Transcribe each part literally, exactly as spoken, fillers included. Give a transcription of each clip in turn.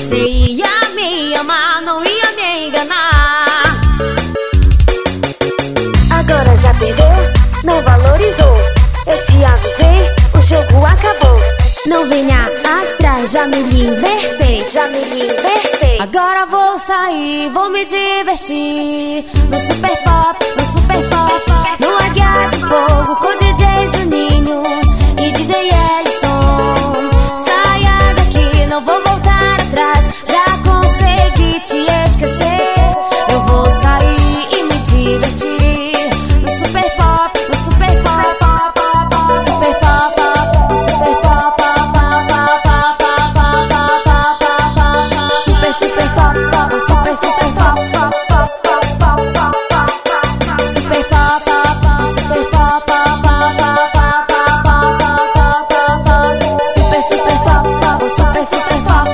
você ia me amar, não ia me enganar. Agora já perdeu, não valorizou. Eu te avisei, o jogo acabou. Não venha atrás, já me libertei, Já me libertei. Agora vou sair, vou me divertir no super pop, no super pop, no Águia de Fogo com D J Juninho e D J Ellison. Saia daqui, não vou voltar atrás, já consegui te esquecer. Eu vou sair e me divertir no super pop, no super pop, no super pop, no super pop, super super pop, super super pop, super pop, super pop, super super pop, super super pop.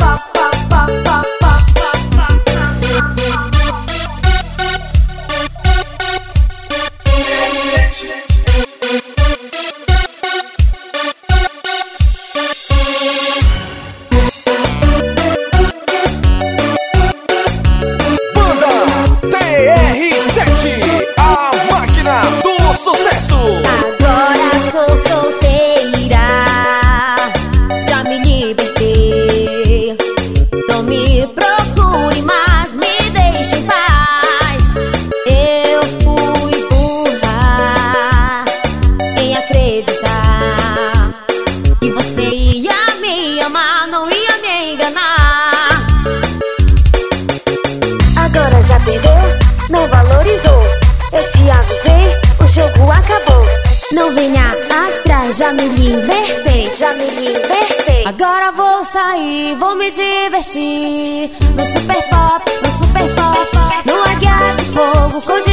Banda T R sete, a máquina do sucesso. Agora sou solteira, já me libertei. Não me procure mais, me deixe em paz. Eu fui burra em acreditar que você ia me amar, não ia me enganar. Agora já perdeu, não valorizou. Eu te avisei, o jogo acabou. Não venha atrás, já me libertei. Já me libertei. Agora vou sair, vou me divertir no super pop, no super pop, no Águia de Fogo com D